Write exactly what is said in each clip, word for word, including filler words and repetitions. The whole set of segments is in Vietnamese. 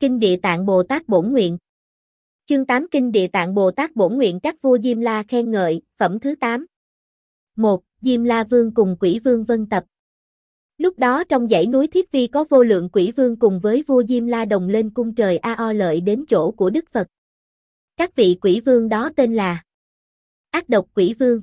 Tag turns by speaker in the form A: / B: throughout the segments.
A: Kinh Địa Tạng Bồ Tát Bổn Nguyện. Chương tám Kinh Địa Tạng Bồ Tát Bổn Nguyện các vua Diêm La khen ngợi, phẩm thứ tám. một. Diêm La Vương cùng Quỷ Vương vân tập. Lúc đó trong dãy núi Thiết Vi có vô lượng Quỷ Vương cùng với vua Diêm La đồng lên cung trời A O Lợi đến chỗ của Đức Phật. Các vị Quỷ Vương đó tên là Ác Độc Quỷ Vương,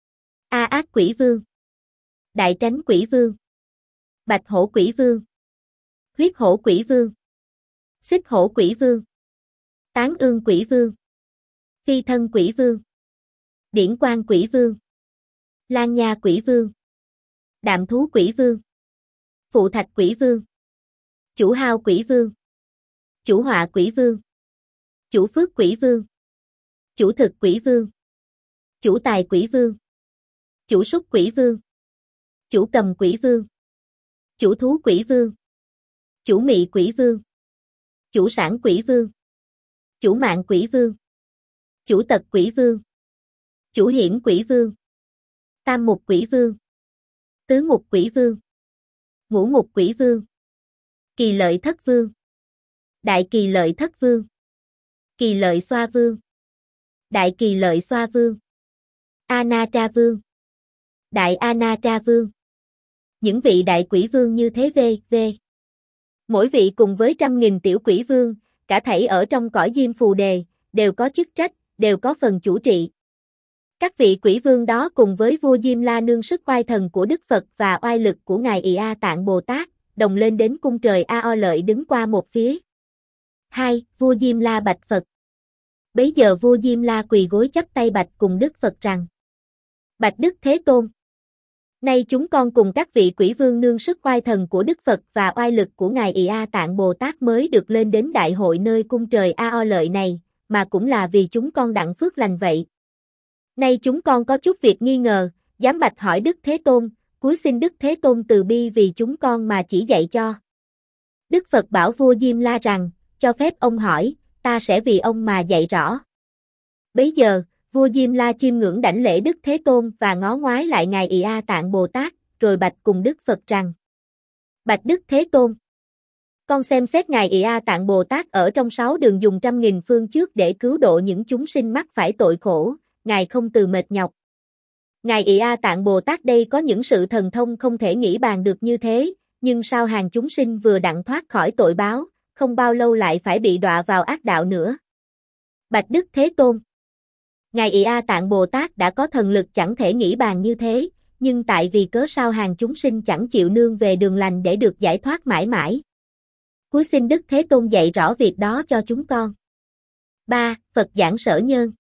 A: A Ác Quỷ Vương, Đại Tránh Quỷ Vương, Bạch Hổ Quỷ Vương, Huyết Hổ Quỷ Vương, Xích Hổ Quỷ Vương, Tán Ương Quỷ Vương, Phi Thân Quỷ Vương, Điển Quang Quỷ Vương, Lan Nha Quỷ Vương, Đạm Thú Quỷ Vương, Phụ Thạch Quỷ Vương, Chủ Hao Quỷ Vương, Chủ Họa Quỷ Vương, Chủ Phước Quỷ Vương, Chủ Thực Quỷ Vương, Chủ Tài Quỷ Vương, Chủ Súc Quỷ Vương, Chủ Cầm Quỷ Vương, Chủ Thú Quỷ Vương, Chủ Mị Quỷ Vương, Chủ Sản Quỷ Vương, Chủ Mạng Quỷ Vương, Chủ Tật Quỷ Vương, Chủ Hiểm Quỷ Vương, Tam Mục Quỷ Vương, Tứ Mục Quỷ Vương, Ngũ Mục Quỷ Vương, Kỳ Lợi Thất Vương, Đại Kỳ Lợi Thất Vương, Kỳ Lợi Xoa Vương, Đại Kỳ Lợi Xoa Vương, A Na Tra Vương, Đại A Na Tra Vương. Những vị đại quỷ vương như thế v v Mỗi vị cùng với trăm nghìn tiểu quỷ vương, cả thảy ở trong cõi Diêm Phù Đề, đều có chức trách, đều có phần chủ trị. Các vị quỷ vương đó cùng với vua Diêm La nương sức oai thần của Đức Phật và oai lực của Ngài Ị A Tạng Bồ Tát, đồng lên đến cung trời A O Lợi đứng qua một phía. hai. Vua Diêm La bạch Phật. Bấy giờ vua Diêm La quỳ gối chắp tay bạch cùng Đức Phật rằng: Bạch Đức Thế Tôn, nay chúng con cùng các vị quỷ vương nương sức oai thần của Đức Phật và oai lực của Ngài Ị A Tạng Bồ Tát mới được lên đến đại hội nơi cung trời A O Lợi này, mà cũng là vì chúng con đặng phước lành vậy. Nay chúng con có chút việc nghi ngờ, dám bạch hỏi Đức Thế Tôn, cúi xin Đức Thế Tôn từ bi vì chúng con mà chỉ dạy cho. Đức Phật bảo vua Diêm La rằng, cho phép ông hỏi, ta sẽ vì ông mà dạy rõ. Bấy giờ, vua Diêm La chiêm ngưỡng đảnh lễ Đức Thế Tôn và ngó ngoái lại Ngài Ị A Tạng Bồ Tát, rồi bạch cùng Đức Phật rằng: Bạch Đức Thế Tôn, con xem xét Ngài Ị A Tạng Bồ Tát ở trong sáu đường dùng trăm nghìn phương trước để cứu độ những chúng sinh mắc phải tội khổ, Ngài không từ mệt nhọc. Ngài Ị A Tạng Bồ Tát đây có những sự thần thông không thể nghĩ bàn được như thế, nhưng sao hàng chúng sinh vừa đặng thoát khỏi tội báo, không bao lâu lại phải bị đọa vào ác đạo nữa. Bạch Đức Thế Tôn, Ngài Ị A Tạng Bồ Tát đã có thần lực chẳng thể nghĩ bàn như thế, nhưng tại vì cớ sao hàng chúng sinh chẳng chịu nương về đường lành để được giải thoát mãi mãi. Cúi xin Đức Thế Tôn dạy rõ việc đó cho chúng con. ba. Phật giảng Sở Nhân.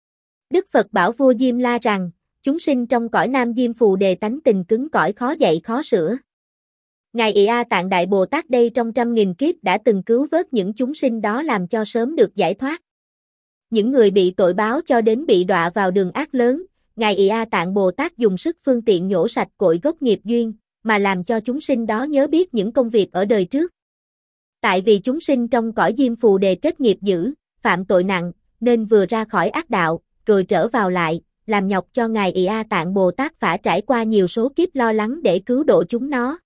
A: Đức Phật bảo vua Diêm La rằng, chúng sinh trong cõi Nam Diêm Phù Đề tánh tình cứng cỏi khó dạy khó sửa. Ngài Ị A Tạng Đại Bồ Tát đây trong trăm nghìn kiếp đã từng cứu vớt những chúng sinh đó làm cho sớm được giải thoát. Những người bị tội báo cho đến bị đọa vào đường ác lớn, Ngài Ị A Tạng Bồ Tát dùng sức phương tiện nhổ sạch cội gốc nghiệp duyên, mà làm cho chúng sinh đó nhớ biết những công việc ở đời trước. Tại vì chúng sinh trong cõi Diêm Phù Đề kết nghiệp dữ, phạm tội nặng, nên vừa ra khỏi ác đạo, rồi trở vào lại, làm nhọc cho Ngài Ị A Tạng Bồ Tát phải trải qua nhiều số kiếp lo lắng để cứu độ chúng nó.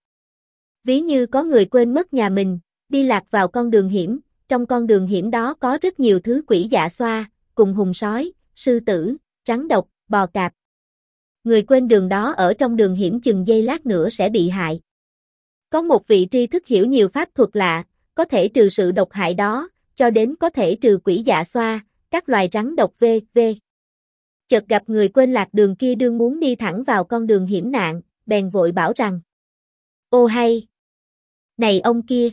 A: Ví như có người quên mất nhà mình, đi lạc vào con đường hiểm, trong con đường hiểm đó có rất nhiều thứ quỷ dạ xoa, cùng hùng sói, sư tử, rắn độc, bò cạp. Người quên đường đó ở trong đường hiểm chừng giây lát nữa sẽ bị hại. Có một vị tri thức hiểu nhiều pháp thuật lạ, có thể trừ sự độc hại đó, cho đến có thể trừ quỷ dạ xoa, các loài rắn độc vân vân. Chợt gặp người quên lạc đường kia đương muốn đi thẳng vào con đường hiểm nạn, bèn vội bảo rằng: Ô hay! Này ông kia!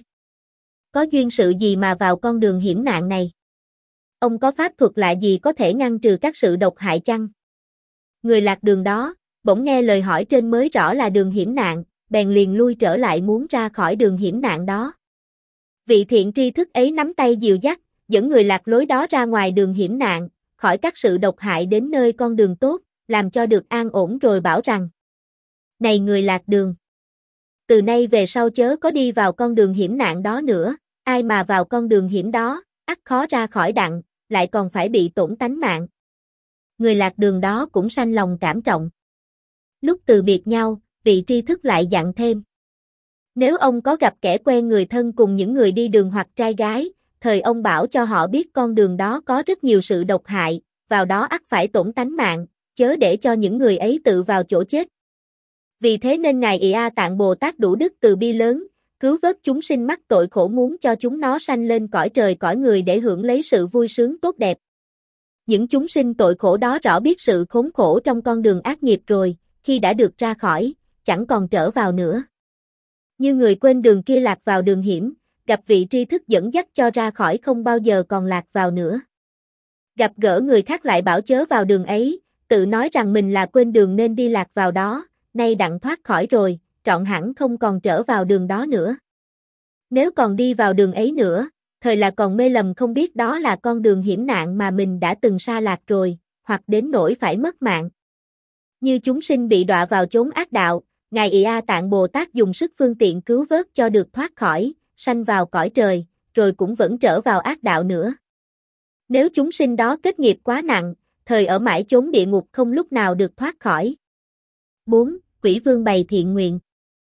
A: Có duyên sự gì mà vào con đường hiểm nạn này? Ông có pháp thuật lạ gì có thể ngăn trừ các sự độc hại chăng? Người lạc đường đó, bỗng nghe lời hỏi trên mới rõ là đường hiểm nạn, bèn liền lui trở lại muốn ra khỏi đường hiểm nạn đó. Vị thiện tri thức ấy nắm tay dìu dắt, dẫn người lạc lối đó ra ngoài đường hiểm nạn, khỏi các sự độc hại đến nơi con đường tốt, làm cho được an ổn rồi bảo rằng: Này người lạc đường! Từ nay về sau chớ có đi vào con đường hiểm nạn đó nữa, ai mà vào con đường hiểm đó, ắt khó ra khỏi đặng, lại còn phải bị tổn tánh mạng. Người lạc đường đó cũng sanh lòng cảm trọng. Lúc từ biệt nhau, vị tri thức lại dặn thêm: Nếu ông có gặp kẻ quen người thân cùng những người đi đường hoặc trai gái, thời ông bảo cho họ biết con đường đó có rất nhiều sự độc hại, vào đó ắt phải tổn tánh mạng, chớ để cho những người ấy tự vào chỗ chết. Vì thế nên Ngài Ị A Tạng Bồ Tát đủ đức từ bi lớn, cứu vớt chúng sinh mắc tội khổ muốn cho chúng nó sanh lên cõi trời cõi người để hưởng lấy sự vui sướng tốt đẹp. Những chúng sinh tội khổ đó rõ biết sự khốn khổ trong con đường ác nghiệp rồi, khi đã được ra khỏi, chẳng còn trở vào nữa. Như người quên đường kia lạc vào đường hiểm, gặp vị tri thức dẫn dắt cho ra khỏi không bao giờ còn lạc vào nữa. Gặp gỡ người khác lại bảo chớ vào đường ấy, tự nói rằng mình là quên đường nên đi lạc vào đó, nay đặng thoát khỏi rồi, trọn hẳn không còn trở vào đường đó nữa. Nếu còn đi vào đường ấy nữa, thời là còn mê lầm không biết đó là con đường hiểm nạn mà mình đã từng sa lạc rồi, hoặc đến nỗi phải mất mạng. Như chúng sinh bị đọa vào chốn ác đạo, Ngài Ị A Tạng Bồ Tát dùng sức phương tiện cứu vớt cho được thoát khỏi, sanh vào cõi trời, rồi cũng vẫn trở vào ác đạo nữa. Nếu chúng sinh đó kết nghiệp quá nặng, thời ở mãi chốn địa ngục không lúc nào được thoát khỏi. bốn. Quỷ vương bày thiện nguyện.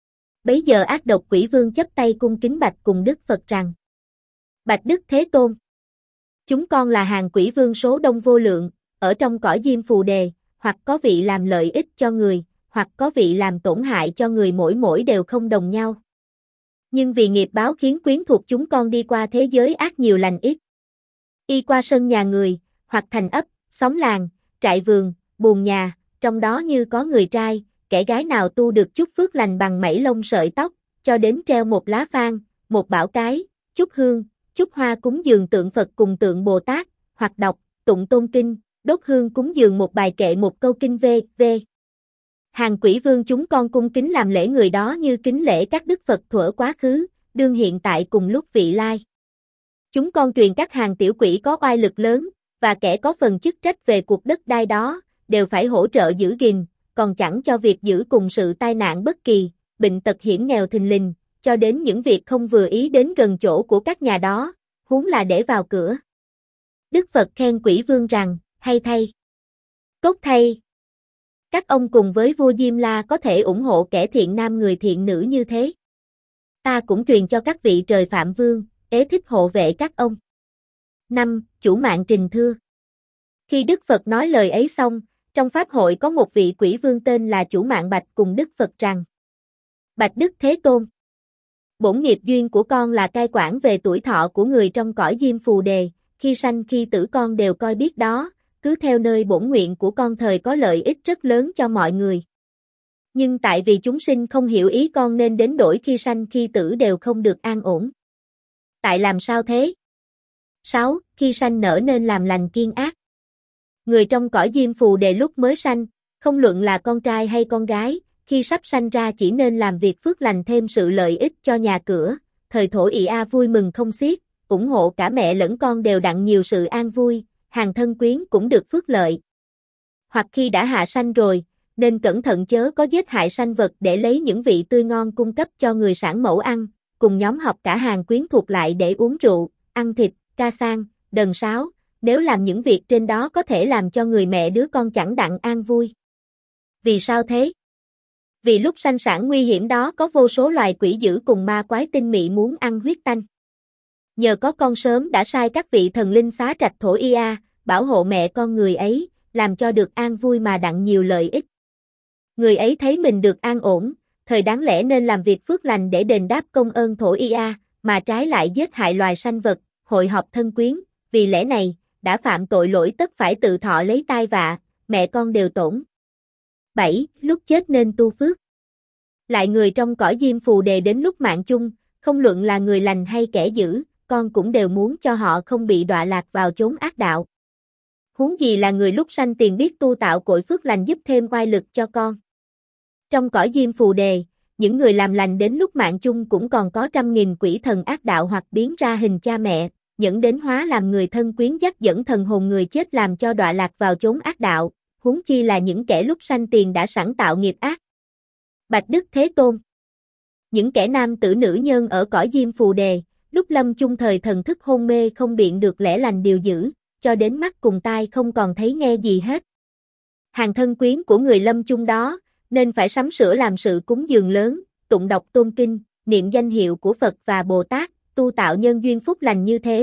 A: Bấy giờ ác độc quỷ vương chắp tay cung kính bạch cùng Đức Phật rằng: Bạch Đức Thế Tôn, chúng con là hàng quỷ vương số đông vô lượng, ở trong cõi Diêm Phù Đề, hoặc có vị làm lợi ích cho người, hoặc có vị làm tổn hại cho người, mỗi mỗi đều không đồng nhau. Nhưng vì nghiệp báo khiến quyến thuộc chúng con đi qua thế giới ác nhiều lành ít. Y qua sân nhà người, hoặc thành ấp, xóm làng, trại vườn, buồng nhà, trong đó như có người trai, kẻ gái nào tu được chút phước lành bằng mảy lông sợi tóc, cho đến treo một lá phan, một bảo cái, chút hương, chút hoa cúng dường tượng Phật cùng tượng Bồ Tát, hoặc đọc, tụng tôn kinh, đốt hương cúng dường một bài kệ một câu kinh vê vê. Hàng quỷ vương chúng con cung kính làm lễ người đó như kính lễ các đức Phật thuở quá khứ, đương hiện tại cùng lúc vị lai. Chúng con truyền các hàng tiểu quỷ có oai lực lớn, và kẻ có phần chức trách về cuộc đất đai đó, đều phải hỗ trợ giữ gìn, còn chẳng cho việc giữ cùng sự tai nạn bất kỳ, bệnh tật hiểm nghèo thình lình, cho đến những việc không vừa ý đến gần chỗ của các nhà đó, huống là để vào cửa. Đức Phật khen quỷ vương rằng: hay thay, tốt thay. Các ông cùng với vua Diêm La có thể ủng hộ kẻ thiện nam người thiện nữ như thế. Ta cũng truyền cho các vị trời Phạm Vương, ế thích hộ vệ các ông. năm. Chủ mạng trình thưa. Khi Đức Phật nói lời ấy xong, trong pháp hội có một vị quỷ vương tên là Chủ Mạng bạch cùng Đức Phật rằng: Bạch Đức Thế Tôn, bổn nghiệp duyên của con là cai quản về tuổi thọ của người trong cõi Diêm Phù Đề, khi sanh khi tử con đều coi biết đó, cứ theo nơi bổn nguyện của con thời có lợi ích rất lớn cho mọi người. Nhưng tại vì chúng sinh không hiểu ý con nên đến đổi khi sanh khi tử đều không được an ổn. Tại làm sao thế? sáu. Khi sanh nở nên làm lành kiêng ác. Người trong cõi Diêm Phù Đề lúc mới sanh, không luận là con trai hay con gái, khi sắp sanh ra chỉ nên làm việc phước lành thêm sự lợi ích cho nhà cửa, thời thổ Ị A vui mừng không xiết, ủng hộ cả mẹ lẫn con đều đặng nhiều sự an vui, hàng thân quyến cũng được phước lợi. Hoặc khi đã hạ sanh rồi, nên cẩn thận chớ có giết hại sanh vật để lấy những vị tươi ngon cung cấp cho người sản mẫu ăn, cùng nhóm họp cả hàng quyến thuộc lại để uống rượu, ăn thịt, ca sang, đờn sáo, nếu làm những việc trên đó có thể làm cho người mẹ đứa con chẳng đặng an vui. Vì sao thế? Vì lúc sanh sản nguy hiểm đó có vô số loài quỷ dữ cùng ma quái tinh mị muốn ăn huyết tanh. Nhờ có con sớm đã sai các vị thần linh xá trạch thổ Ị A, bảo hộ mẹ con người ấy, làm cho được an vui mà đặng nhiều lợi ích. Người ấy thấy mình được an ổn, thời đáng lẽ nên làm việc phước lành để đền đáp công ơn thổ Ị A, mà trái lại giết hại loài sanh vật, hội họp thân quyến, vì lẽ này, đã phạm tội lỗi tất phải tự thọ lấy tai vạ, mẹ con đều tổn. bảy. Lúc chết nên tu phước. Lại người trong cõi Diêm Phù Đề đến lúc mạng chung, không luận là người lành hay kẻ dữ, con cũng đều muốn cho họ không bị đọa lạc vào chốn ác đạo. Huống gì là người lúc sanh tiền biết tu tạo cội phước lành giúp thêm oai lực cho con. Trong cõi Diêm Phù Đề, những người làm lành đến lúc mạng chung cũng còn có trăm nghìn quỷ thần ác đạo hoặc biến ra hình cha mẹ, dẫn đến hóa làm người thân quyến dắt dẫn thần hồn người chết làm cho đọa lạc vào chốn ác đạo, huống chi là những kẻ lúc sanh tiền đã sẵn tạo nghiệp ác. Bạch Đức Thế Tôn, những kẻ nam tử nữ nhân ở cõi Diêm Phù Đề, lúc lâm chung thời thần thức hôn mê không biện được lẽ lành điều dữ, cho đến mắt cùng tai không còn thấy nghe gì hết. Hàng thân quyến của người lâm chung đó, nên phải sắm sửa làm sự cúng dường lớn, tụng đọc tôn kinh, niệm danh hiệu của Phật và Bồ Tát, tu tạo nhân duyên phúc lành như thế,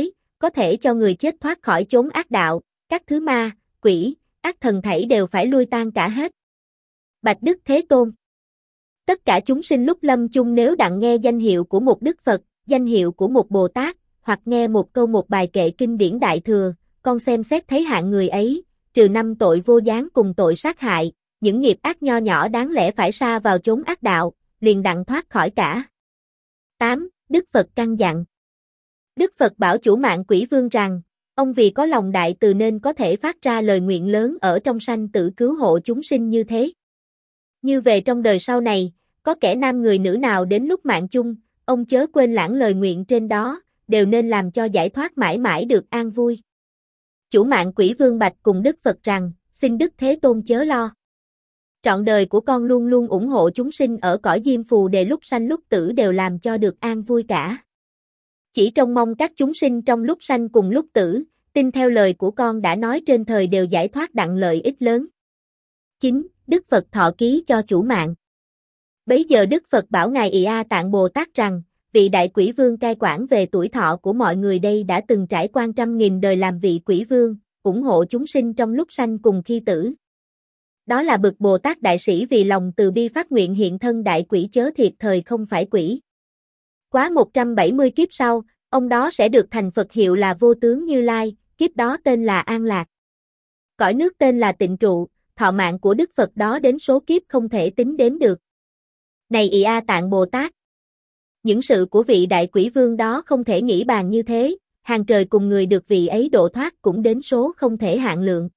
A: có thể cho người chết thoát khỏi chốn ác đạo, các thứ ma, quỷ, ác thần thảy đều phải lui tan cả hết. Bạch Đức Thế Tôn. Tất cả chúng sinh lúc lâm chung nếu đặng nghe danh hiệu của một Đức Phật, danh hiệu của một Bồ Tát, hoặc nghe một câu một bài kệ kinh điển Đại Thừa, con xem xét thấy hạng người ấy, trừ năm tội vô gián cùng tội sát hại, những nghiệp ác nho nhỏ đáng lẽ phải sa vào chốn ác đạo, liền đặng thoát khỏi cả. tám. Đức Phật căn dặn. Đức Phật bảo chủ mạng Quỷ Vương rằng, ông vì có lòng đại từ nên có thể phát ra lời nguyện lớn ở trong sanh tử cứu hộ chúng sinh như thế. Như về trong đời sau này, có kẻ nam người nữ nào đến lúc mạng chung, ông chớ quên lãng lời nguyện trên đó, đều nên làm cho giải thoát mãi mãi được an vui. Chủ mạng Quỷ Vương bạch cùng Đức Phật rằng, xin Đức Thế Tôn chớ lo. Trọn đời của con luôn luôn ủng hộ chúng sinh ở cõi Diêm Phù Đề lúc sanh lúc tử đều làm cho được an vui cả. Chỉ trông mong các chúng sinh trong lúc sanh cùng lúc tử, tin theo lời của con đã nói trên thời đều giải thoát đặng lợi ích lớn. chín. Đức Phật thọ ký cho chủ mạng. Bấy giờ Đức Phật bảo Ngài Ị A Tạng Bồ Tát rằng, vị đại quỷ vương cai quản về tuổi thọ của mọi người đây đã từng trải qua trăm nghìn đời làm vị quỷ vương, ủng hộ chúng sinh trong lúc sanh cùng khi tử. Đó là bậc Bồ Tát đại sĩ vì lòng từ bi phát nguyện hiện thân đại quỷ chớ thiệt thời không phải quỷ. Quá một trăm bảy mươi kiếp sau, ông đó sẽ được thành Phật hiệu là Vô Tướng Như Lai, kiếp đó tên là An Lạc. Cõi nước tên là Tịnh Trụ, thọ mạng của Đức Phật đó đến số kiếp không thể tính đếm được. Này Ị A Tạng Bồ Tát, những sự của vị đại quỷ vương đó không thể nghĩ bàn như thế, hàng trời cùng người được vị ấy độ thoát cũng đến số không thể hạn lượng.